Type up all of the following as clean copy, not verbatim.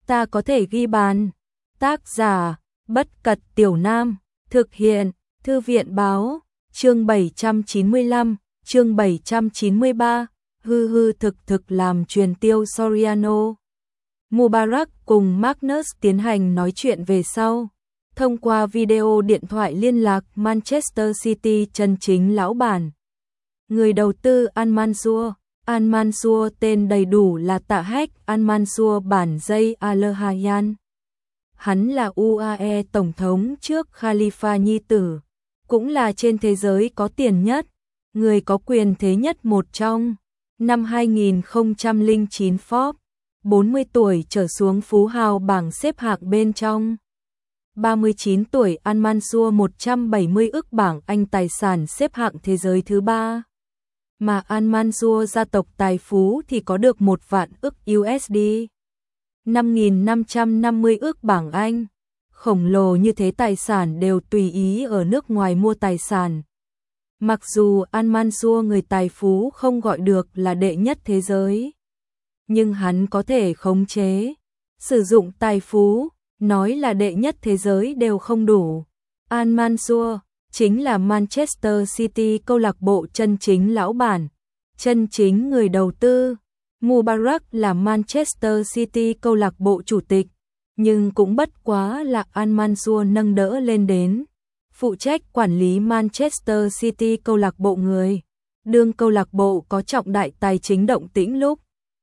ta có thể ghi bàn. Tác giả, Bất Cật Tiểu Nam, thực hiện, Thư viện báo, chương 795, chương 793, hư thực làm truyền tiêu Soriano. Mubarak cùng Magnus tiến hành nói chuyện về sau. Thông qua video điện thoại liên lạc Manchester City chân chính lão bản. Người đầu tư Al-Mansur. Al-Mansur tên đầy đủ là Tahek Al-Mansur bản Zay Al-Hayyan. Hắn là UAE tổng thống trước Khalifa nhi tử, cũng là trên thế giới có tiền nhất, người có quyền thế nhất một trong. Năm 2009 Forbes, 40 tuổi trở xuống phú hào bảng xếp hạng bên trong. 39 tuổi Al-Mansur 170 ức bảng Anh tài sản xếp hạng thế giới thứ 3. Mà Al-Mansur gia tộc tài phú thì có được 1 vạn ức USD. 5.550 ức bảng Anh. Khổng lồ như thế tài sản đều tùy ý ở nước ngoài mua tài sản. Mặc dù Al-Mansur người tài phú không gọi được là đệ nhất thế giới, nhưng hắn có thể khống chế, sử dụng tài phú, nói là đệ nhất thế giới đều không đủ. Al-Mansur chính là Manchester City câu lạc bộ chân chính lão bản, chân chính người đầu tư. Mubarak là Manchester City câu lạc bộ chủ tịch, nhưng cũng bất quá là Al-Mansur nâng đỡ lên đến phụ trách quản lý Manchester City câu lạc bộ người. Đương câu lạc bộ có trọng đại tài chính động tĩnh lúc,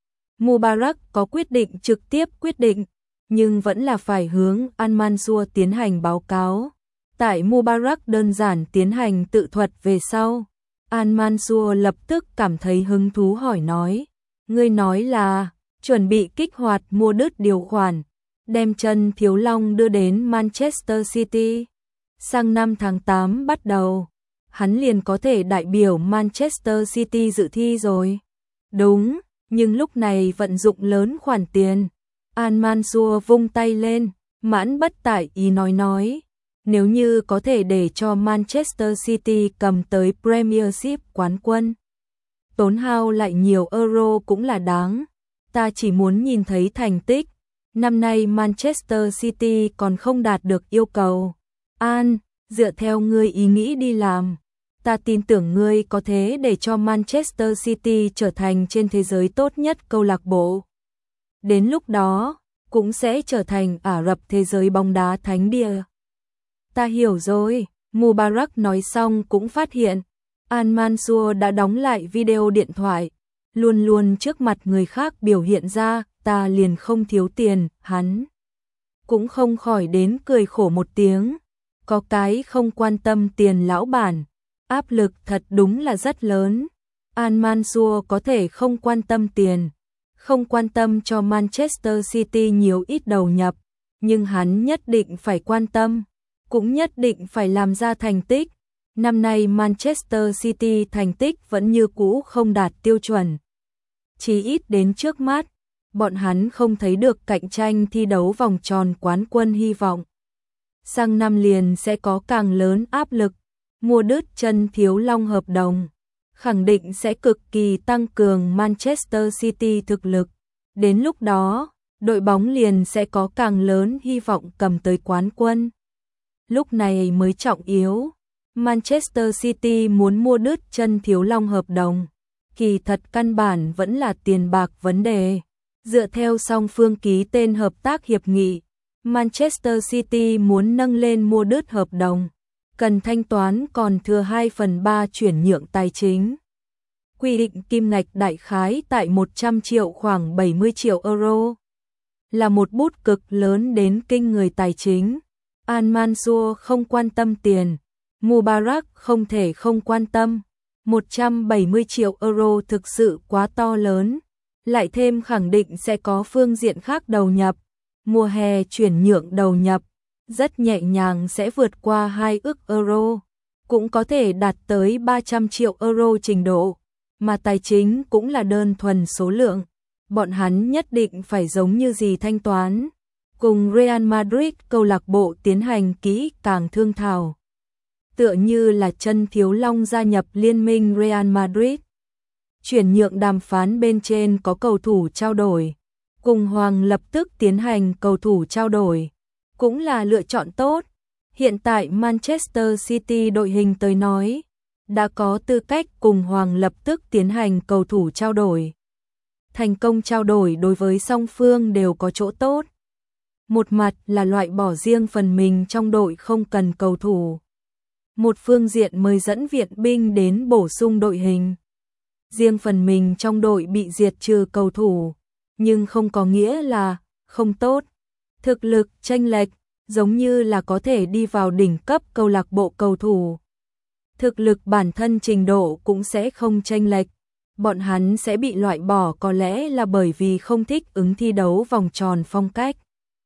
Mubarak có quyết định trực tiếp quyết định, nhưng vẫn là phải hướng Al-Mansur tiến hành báo cáo. Tại Mubarak đơn giản tiến hành tự thuật về sau, Al-Mansur lập tức cảm thấy hứng thú hỏi nói, ngươi nói là chuẩn bị kích hoạt mua đứt điều khoản, đem Trần Thiếu Long đưa đến Manchester City. Sang năm tháng 8 bắt đầu, hắn liền có thể đại biểu Manchester City dự thi rồi. Đúng, nhưng lúc này vận dụng lớn khoản tiền. Al-Mansur vung tay lên, mãn bất tại ý nói, nếu như có thể để cho Manchester City cầm tới Premiership quán quân, tốn hao lại nhiều euro cũng là đáng. Ta chỉ muốn nhìn thấy thành tích. Năm nay Manchester City còn không đạt được yêu cầu. An, dựa theo ngươi ý nghĩ đi làm, ta tin tưởng ngươi có thể để cho Manchester City trở thành trên thế giới tốt nhất câu lạc bộ. Đến lúc đó, cũng sẽ trở thành Ả Rập thế giới bóng đá thánh địa. Ta hiểu rồi, Mubarak nói xong cũng phát hiện, Al-Mansur đã đóng lại video điện thoại, luôn luôn trước mặt người khác biểu hiện ra, ta liền không thiếu tiền, hắn cũng không khỏi đến cười khổ một tiếng. Có cái không quan tâm tiền lão bản, áp lực thật đúng là rất lớn. Al-Mansur có thể không quan tâm tiền, không quan tâm cho Manchester City nhiều ít đầu nhập, nhưng hắn nhất định phải quan tâm, cũng nhất định phải làm ra thành tích. Năm nay Manchester City thành tích vẫn như cũ không đạt tiêu chuẩn. Chỉ ít đến trước mắt, bọn hắn không thấy được cạnh tranh thi đấu vòng tròn quán quân hy vọng. Sang năm liền sẽ có càng lớn áp lực, mua đứt Trần Thiếu Long hợp đồng, khẳng định sẽ cực kỳ tăng cường Manchester City thực lực. Đến lúc đó, đội bóng liền sẽ có càng lớn hy vọng cầm tới quán quân. Lúc này mới trọng yếu, Manchester City muốn mua đứt Trần Thiếu Long hợp đồng, kỳ thật căn bản vẫn là tiền bạc vấn đề. Dựa theo song phương ký tên hợp tác hiệp nghị, Manchester City muốn nâng lên mua đứt hợp đồng, cần thanh toán còn thừa 2/3 chuyển nhượng tài chính. Quy định kim ngạch đại khái tại 100 triệu khoảng 70 triệu euro. Là một bút cực lớn đến kinh người tài chính. Al-Mansur không quan tâm tiền, Mubarak không thể không quan tâm. 170 triệu euro thực sự quá to lớn, lại thêm khẳng định sẽ có phương diện khác đầu nhập. Mùa hè chuyển nhượng đầu nhập, rất nhẹ nhàng sẽ vượt qua 2 ức euro, cũng có thể đạt tới 300 triệu euro trình độ, mà tài chính cũng là đơn thuần số lượng. Bọn hắn nhất định phải giống như gì thanh toán, cùng Real Madrid câu lạc bộ tiến hành kỹ càng thương thảo. Tựa như là Trần Thiếu Long gia nhập liên minh Real Madrid. Chuyển nhượng đàm phán bên trên có cầu thủ trao đổi, cùng Hoàng lập tức tiến hành cầu thủ trao đổi, cũng là lựa chọn tốt. Hiện tại Manchester City đội hình tới nói, đã có tư cách cùng Hoàng lập tức tiến hành cầu thủ trao đổi. Thành công trao đổi đối với song phương đều có chỗ tốt. Một mặt là loại bỏ riêng phần mình trong đội không cần cầu thủ. Một phương diện mời dẫn viện binh đến bổ sung đội hình. Riêng phần mình trong đội bị diệt trừ cầu thủ, nhưng không có nghĩa là không tốt. Thực lực chênh lệch, giống như là có thể đi vào đỉnh cấp câu lạc bộ cầu thủ. Thực lực bản thân trình độ cũng sẽ không chênh lệch. Bọn hắn sẽ bị loại bỏ có lẽ là bởi vì không thích ứng thi đấu vòng tròn phong cách.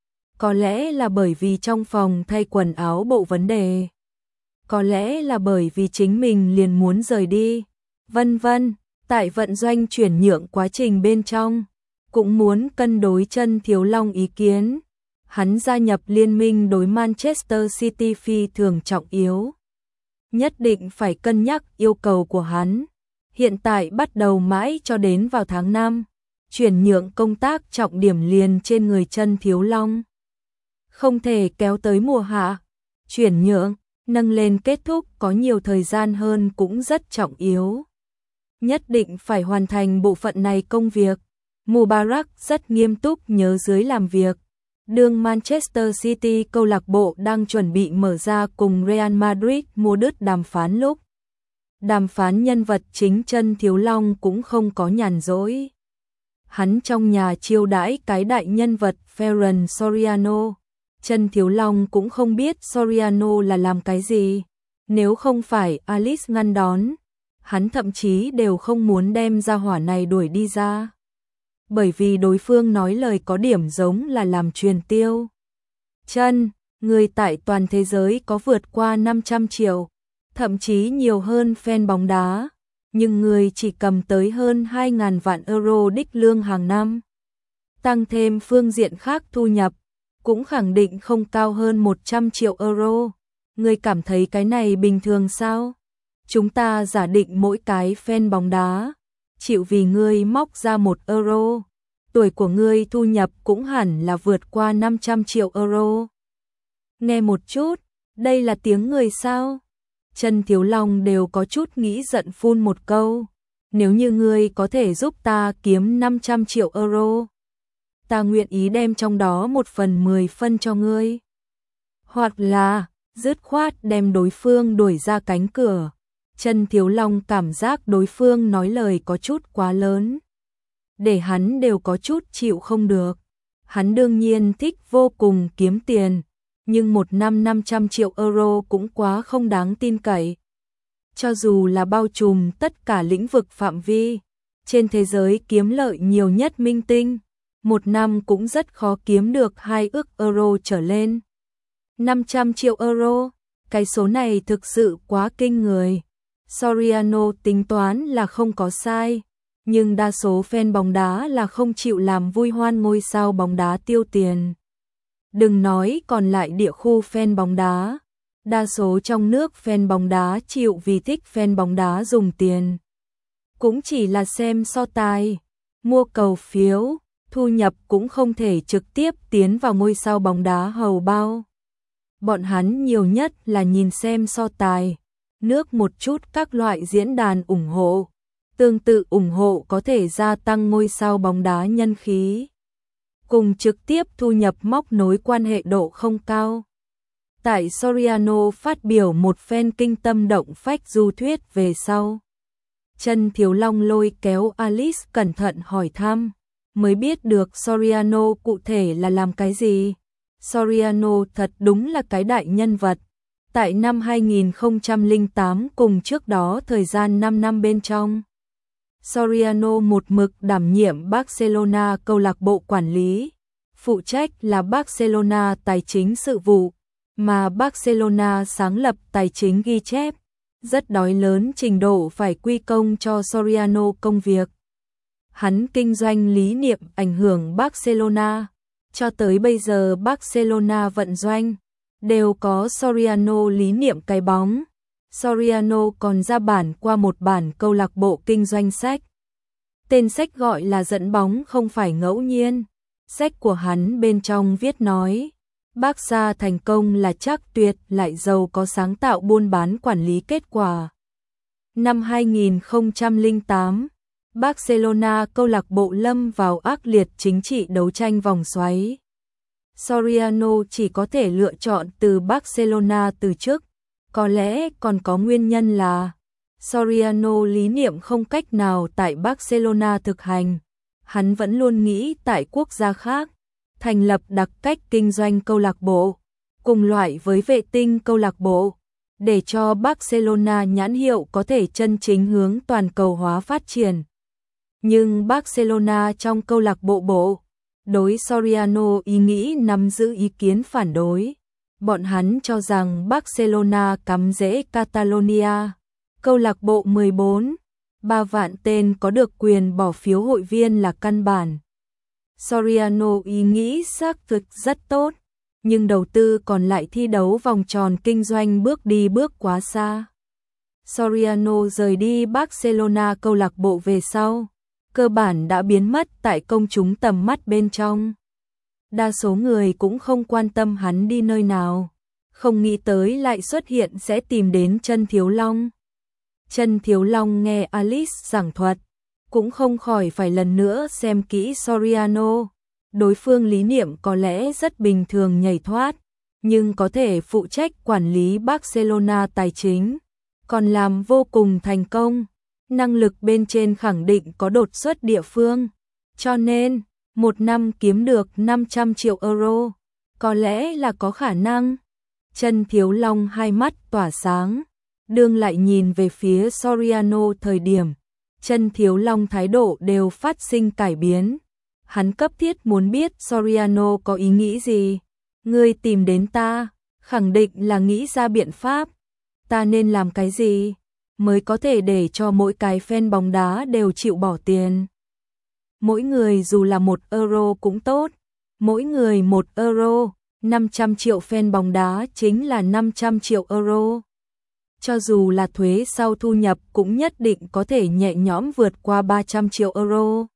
Có lẽ là bởi vì trong phòng thay quần áo bộ vấn đề. Có lẽ là bởi vì chính mình liền muốn rời đi. Vân vân, tại vận doanh chuyển nhượng quá trình bên trong, cũng muốn cân đối Chân Thiếu Long ý kiến. Hắn gia nhập liên minh đối Manchester City phi thường trọng yếu. Nhất định phải cân nhắc yêu cầu của hắn. Hiện tại bắt đầu mãi cho đến vào tháng 5, chuyển nhượng công tác trọng điểm liền trên người Chân Thiếu Long. Không thể kéo tới mùa hạ. Chuyển nhượng, nâng lên kết thúc có nhiều thời gian hơn cũng rất trọng yếu. Nhất định phải hoàn thành bộ phận này công việc. Mubarak rất nghiêm túc nhớ dưới làm việc. Đương Manchester City câu lạc bộ đang chuẩn bị mở ra cùng Real Madrid mua đứt đàm phán lúc. Đàm phán nhân vật chính Chân Thiếu Long cũng không có nhàn rỗi. Hắn trong nhà chiêu đãi cái đại nhân vật Ferran Soriano. Chân Thiếu Long cũng không biết Soriano là làm cái gì. Nếu không phải Alice ngăn đón, hắn thậm chí đều không muốn đem ra hỏa này đuổi đi ra. Bởi vì đối phương nói lời có điểm giống là làm truyền tiêu. Chân, người tại toàn thế giới có vượt qua 500 triệu, thậm chí nhiều hơn fan bóng đá, nhưng người chỉ cầm tới hơn 2.000 vạn euro đích lương hàng năm. Tăng thêm phương diện khác thu nhập, cũng khẳng định không cao hơn 100 triệu euro. Người cảm thấy cái này bình thường sao? Chúng ta giả định mỗi cái fan bóng đá chịu vì ngươi móc ra 1 euro. Tuổi của ngươi thu nhập cũng hẳn là vượt qua 500 triệu euro. Nghe một chút, đây là tiếng người sao? Chân Thiếu Long đều có chút nghĩ giận phun một câu. Nếu như ngươi có thể giúp ta kiếm 500 triệu euro, ta nguyện ý đem trong đó 1/10 phân cho ngươi. Hoặc là, dứt khoát đem đối phương đuổi ra cánh cửa. Chân Thiếu Long cảm giác đối phương nói lời có chút quá lớn, để hắn đều có chút chịu không được. Hắn đương nhiên thích vô cùng kiếm tiền, nhưng một năm 500 triệu euro cũng quá không đáng tin cậy. Cho dù là bao trùm tất cả lĩnh vực phạm vi, trên thế giới kiếm lợi nhiều nhất minh tinh, một năm cũng rất khó kiếm được 2 ức euro trở lên. 500 triệu euro, cái số này thực sự quá kinh người. Soriano tính toán là không có sai, nhưng đa số fan bóng đá là không chịu làm vui hoan ngôi sao bóng đá tiêu tiền. Đừng nói còn lại địa khu fan bóng đá, đa số trong nước fan bóng đá chịu vì thích fan bóng đá dùng tiền. Cũng chỉ là xem so tài, mua cầu phiếu, thu nhập cũng không thể trực tiếp tiến vào ngôi sao bóng đá hầu bao. Bọn hắn nhiều nhất là nhìn xem so tài, nước một chút các loại diễn đàn ủng hộ. Tương tự ủng hộ có thể gia tăng ngôi sao bóng đá nhân khí. Cùng trực tiếp thu nhập móc nối quan hệ độ không cao. Tại Soriano phát biểu một phen kinh tâm động phách du thuyết về sau. Chân Thiếu Long lôi kéo Alice cẩn thận hỏi thăm, mới biết được Soriano cụ thể là làm cái gì. Soriano thật đúng là cái đại nhân vật. Tại năm 2008 cùng trước đó thời gian 5 năm bên trong, Soriano một mực đảm nhiệm Barcelona câu lạc bộ quản lý, phụ trách là Barcelona tài chính sự vụ, mà Barcelona sáng lập tài chính ghi chép, rất đói lớn trình độ phải quy công cho Soriano công việc. Hắn kinh doanh lý niệm ảnh hưởng Barcelona, cho tới bây giờ Barcelona vận doanh đều có Soriano lý niệm cái bóng. Soriano còn ra bản qua một bản câu lạc bộ kinh doanh sách. Tên sách gọi là dẫn bóng không phải ngẫu nhiên. Sách của hắn bên trong viết nói, Barca thành công là chắc tuyệt lại giàu có sáng tạo buôn bán quản lý kết quả. Năm 2008, Barcelona câu lạc bộ lâm vào ác liệt chính trị đấu tranh vòng xoáy. Soriano chỉ có thể lựa chọn từ Barcelona từ chức, có lẽ còn có nguyên nhân là Soriano lý niệm không cách nào tại Barcelona thực hành, hắn vẫn luôn nghĩ tại quốc gia khác, thành lập đặc cách kinh doanh câu lạc bộ, cùng loại với vệ tinh câu lạc bộ, để cho Barcelona nhãn hiệu có thể chân chính hướng toàn cầu hóa phát triển. Nhưng Barcelona trong câu lạc bộ đối Soriano ý nghĩ nắm giữ ý kiến phản đối. Bọn hắn cho rằng Barcelona cắm rễ Catalonia. Câu lạc bộ 3 vạn tên có được quyền bỏ phiếu hội viên là căn bản. Soriano ý nghĩ xác thực rất tốt, nhưng đầu tư còn lại thi đấu vòng tròn kinh doanh bước đi bước quá xa. Soriano rời đi Barcelona câu lạc bộ về sau, cơ bản đã biến mất tại công chúng tầm mắt bên trong. Đa số người cũng không quan tâm hắn đi nơi nào, không nghĩ tới lại xuất hiện sẽ tìm đến Chân Thiếu Long. Chân Thiếu Long nghe Alice giảng thuật, cũng không khỏi phải lần nữa xem kỹ Soriano. Đối phương lý niệm có lẽ rất bình thường nhảy thoát, nhưng có thể phụ trách quản lý Barcelona tài chính, còn làm vô cùng thành công. Năng lực bên trên khẳng định có đột xuất địa phương, cho nên một năm kiếm được 500 triệu euro, có lẽ là có khả năng. Chân Thiếu Long hai mắt tỏa sáng, đương lại nhìn về phía Soriano thời điểm, Chân Thiếu Long thái độ đều phát sinh cải biến. Hắn cấp thiết muốn biết Soriano có ý nghĩ gì. Ngươi tìm đến ta, khẳng định là nghĩ ra biện pháp. Ta nên làm cái gì mới có thể để cho mỗi cái fan bóng đá đều chịu bỏ tiền? Mỗi người dù là 1 euro cũng tốt. Mỗi người 1 euro, 500 triệu fan bóng đá chính là 500 triệu euro. Cho dù là thuế sau thu nhập cũng nhất định có thể nhẹ nhõm vượt qua 300 triệu euro.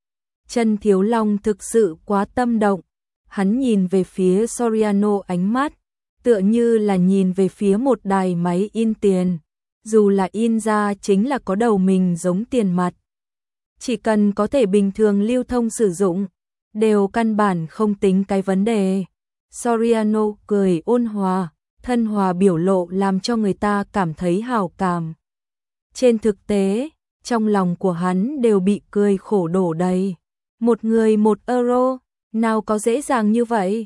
Chân Thiếu Long thực sự quá tâm động, hắn nhìn về phía Soriano ánh mắt, tựa như là nhìn về phía một đài máy in tiền, dù là in ra chính là có đầu mình giống tiền mặt. Chỉ cần có thể bình thường lưu thông sử dụng, đều căn bản không tính cái vấn đề. Soriano cười ôn hòa, thân hòa biểu lộ làm cho người ta cảm thấy hảo cảm. Trên thực tế, trong lòng của hắn đều bị cười khổ đổ đầy. Một người 1 euro, nào có dễ dàng như vậy?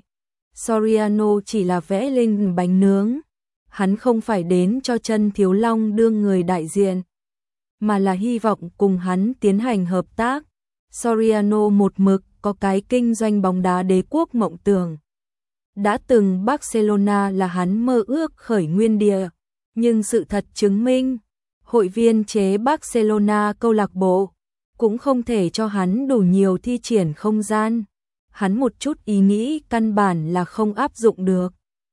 Soriano chỉ là vẽ lên bánh nướng. Hắn không phải đến cho Chân Thiếu Long đương người đại diện, mà là hy vọng cùng hắn tiến hành hợp tác. Soriano một mực có cái kinh doanh bóng đá đế quốc mộng tưởng. Đã từng Barcelona là hắn mơ ước khởi nguyên địa, nhưng sự thật chứng minh, hội viên chế Barcelona câu lạc bộ cũng không thể cho hắn đủ nhiều thi triển không gian. Hắn một chút ý nghĩ căn bản là không áp dụng được.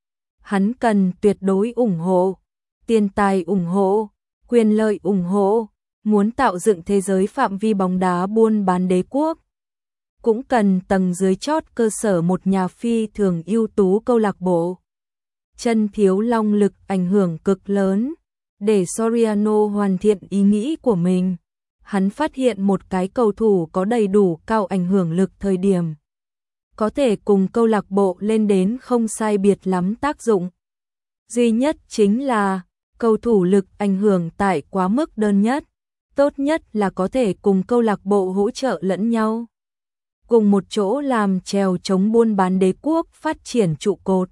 Hắn cần tuyệt đối ủng hộ, tiền tài ủng hộ, quyền lợi ủng hộ, muốn tạo dựng thế giới phạm vi bóng đá buôn bán đế quốc. Cũng cần tầng dưới chót cơ sở một nhà phi thường ưu tú câu lạc bộ. Chân Thiếu Long lực ảnh hưởng cực lớn, để Soriano hoàn thiện ý nghĩ của mình. Hắn phát hiện một cái cầu thủ có đầy đủ cao ảnh hưởng lực thời điểm, có thể cùng câu lạc bộ lên đến không sai biệt lắm tác dụng. Duy nhất chính là, cầu thủ lực ảnh hưởng tại quá mức đơn nhất, tốt nhất là có thể cùng câu lạc bộ hỗ trợ lẫn nhau, cùng một chỗ làm chèo chống buôn bán đế quốc phát triển trụ cột.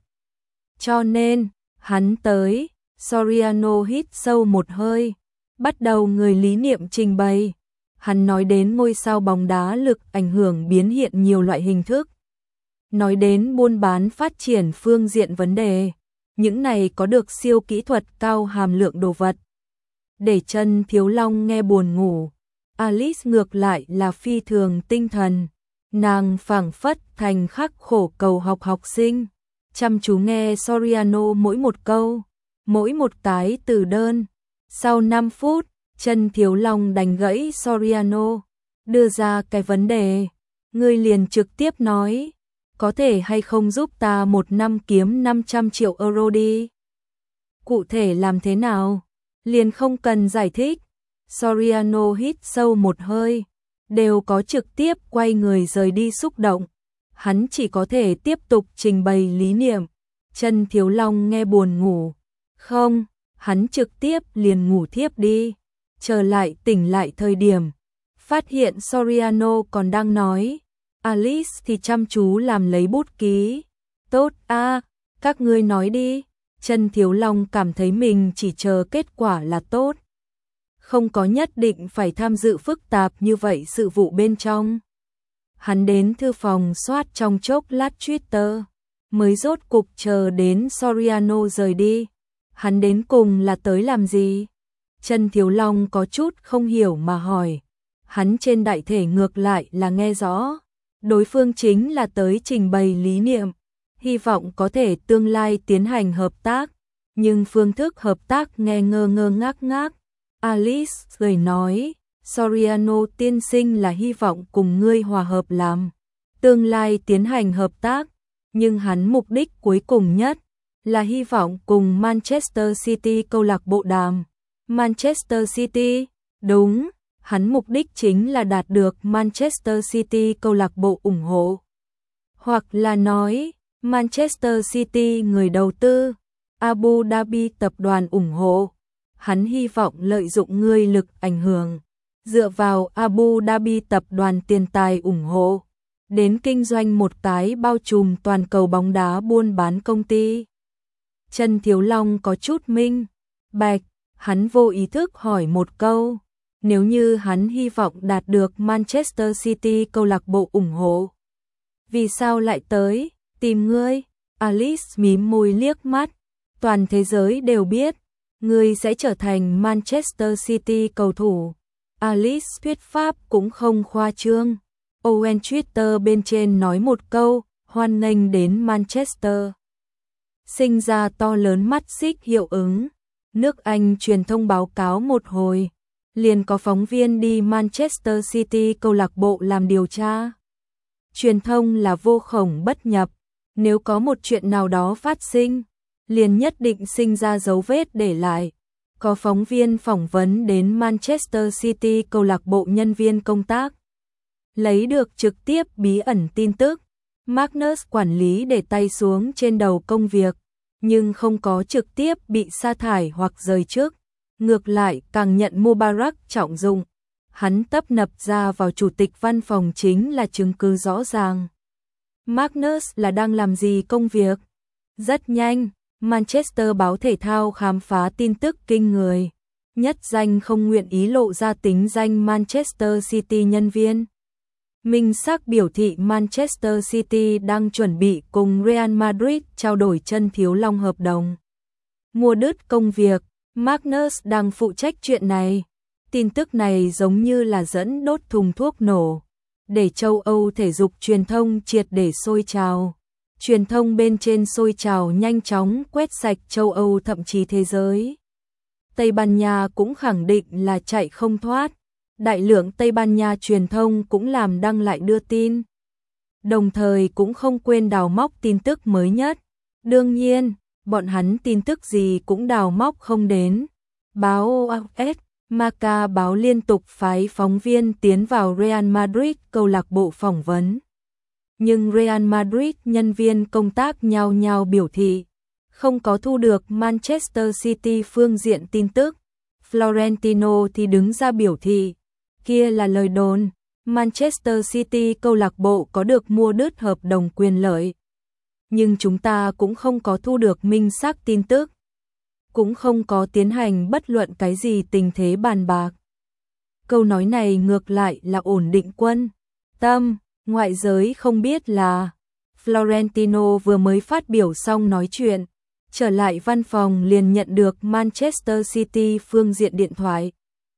Cho nên, hắn tới, Soriano hít sâu một hơi, bắt đầu người lý niệm trình bày. Hắn nói đến ngôi sao bóng đá lực ảnh hưởng biến hiện nhiều loại hình thức. Nói đến buôn bán phát triển phương diện vấn đề. Những này có được siêu kỹ thuật cao hàm lượng đồ vật. Để Chân Thiếu Long nghe buồn ngủ. Alice ngược lại là phi thường tinh thần. Nàng phảng phất thành khắc khổ cầu học sinh. Chăm chú nghe Soriano mỗi một câu, mỗi một cái từ đơn. Sau 5 phút, Chân Thiếu Long đánh gãy Soriano, đưa ra cái vấn đề. Ngươi liền trực tiếp nói, có thể hay không giúp ta một năm kiếm 500 triệu euro đi. Cụ thể làm thế nào? Liền không cần giải thích. Soriano hít sâu một hơi, đều có trực tiếp quay người rời đi xúc động. Hắn chỉ có thể tiếp tục trình bày lý niệm. Chân Thiếu Long nghe buồn ngủ. Không, hắn trực tiếp liền ngủ thiếp đi. Trở lại tỉnh lại thời điểm, phát hiện Soriano còn đang nói. Alice thì chăm chú làm lấy bút ký. Tốt a, các ngươi nói đi. Chân Thiếu Long cảm thấy mình chỉ chờ kết quả là tốt. Không có nhất định phải tham dự phức tạp như vậy sự vụ bên trong. Hắn đến thư phòng soát trong chốc lát Twitter, mới rốt cục chờ đến Soriano rời đi. Hắn đến cùng là tới làm gì? Chân Thiếu Long có chút không hiểu mà hỏi. Hắn trên đại thể ngược lại là nghe rõ. Đối phương chính là tới trình bày lý niệm, hy vọng có thể tương lai tiến hành hợp tác. Nhưng phương thức hợp tác nghe ngơ ngơ ngác ngác. Alice cười nói, Soriano tiên sinh là hy vọng cùng ngươi hòa hợp làm, tương lai tiến hành hợp tác, nhưng hắn mục đích cuối cùng nhất là hy vọng cùng Manchester City câu lạc bộ đàm. Manchester City, đúng, hắn mục đích chính là đạt được Manchester City câu lạc bộ ủng hộ. Hoặc là nói, Manchester City người đầu tư, Abu Dhabi tập đoàn ủng hộ. Hắn hy vọng lợi dụng ngươi lực ảnh hưởng, dựa vào Abu Dhabi tập đoàn tiền tài ủng hộ, đến kinh doanh một cái bao trùm toàn cầu bóng đá buôn bán công ty. Chân Thiếu Long có chút minh bạch, hắn vô ý thức hỏi một câu, nếu như hắn hy vọng đạt được Manchester City câu lạc bộ ủng hộ, vì sao lại tới tìm ngươi? Alice mím môi liếc mắt, toàn thế giới đều biết ngươi sẽ trở thành Manchester City cầu thủ. Alice thuyết pháp cũng không khoa trương. Owen Twitter bên trên nói một câu, hoan nghênh đến Manchester. Sinh ra to lớn mắt xích hiệu ứng. Nước Anh truyền thông báo cáo một hồi, liền có phóng viên đi Manchester City câu lạc bộ làm điều tra. Truyền thông là vô khổng bất nhập, nếu có một chuyện nào đó phát sinh, liền nhất định sinh ra dấu vết để lại. Có phóng viên phỏng vấn đến Manchester City câu lạc bộ nhân viên công tác, lấy được trực tiếp bí ẩn tin tức. Magnus quản lý để tay xuống trên đầu công việc, nhưng không có trực tiếp bị sa thải hoặc rời chức, ngược lại càng nhận Mubarak trọng dụng. Hắn tấp nập ra vào chủ tịch văn phòng chính là chứng cứ rõ ràng. Magnus là đang làm gì công việc? Rất nhanh, Manchester báo thể thao khám phá tin tức kinh người. Nhất danh không nguyện ý lộ ra tính danh Manchester City nhân viên. Minh xác biểu thị Manchester City đang chuẩn bị cùng Real Madrid trao đổi Chân Thiếu Long hợp đồng. Mua đứt công việc, Magnus đang phụ trách chuyện này. Tin tức này giống như là dẫn đốt thùng thuốc nổ, để châu Âu thể dục truyền thông triệt để sôi trào. Truyền thông bên trên sôi trào nhanh chóng quét sạch châu Âu thậm chí thế giới. Tây Ban Nha cũng khẳng định là chạy không thoát. Đại lượng Tây Ban Nha truyền thông cũng làm đăng lại đưa tin. Đồng thời cũng không quên đào móc tin tức mới nhất. Đương nhiên, bọn hắn tin tức gì cũng đào móc không đến. Báo AS, Marca báo liên tục phái phóng viên tiến vào Real Madrid câu lạc bộ phỏng vấn. Nhưng Real Madrid nhân viên công tác nhao nhao biểu thị không có thu được Manchester City phương diện tin tức. Florentino thì đứng ra biểu thị kia là lời đồn, Manchester City câu lạc bộ có được mua đứt hợp đồng quyền lợi. Nhưng chúng ta cũng không có thu được minh xác tin tức, cũng không có tiến hành bất luận cái gì tình thế bàn bạc. Câu nói này ngược lại là ổn định quân tâm. Ngoại giới không biết là Florentino vừa mới phát biểu xong nói chuyện, trở lại văn phòng liền nhận được Manchester City phương diện điện thoại.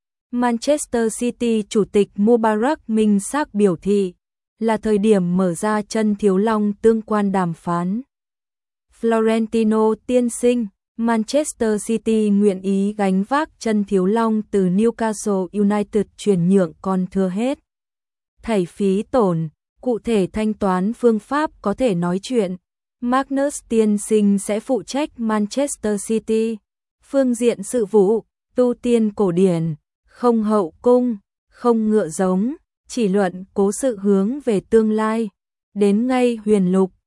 Manchester City chủ tịch Mubarak minh xác biểu thị là thời điểm mở ra Chân Thiếu Long tương quan đàm phán. Florentino tiên sinh, Manchester City nguyện ý gánh vác Chân Thiếu Long từ Newcastle United chuyển nhượng còn thừa hết thảy phí tổn Cụ thể thanh toán phương pháp có thể nói chuyện. Magnus tiên sinh sẽ phụ trách Manchester City. Phương diện sự vụ, tu tiên cổ điển, không hậu cung, không ngựa giống, chỉ luận cố sự hướng về tương lai. Đến ngay huyền lục,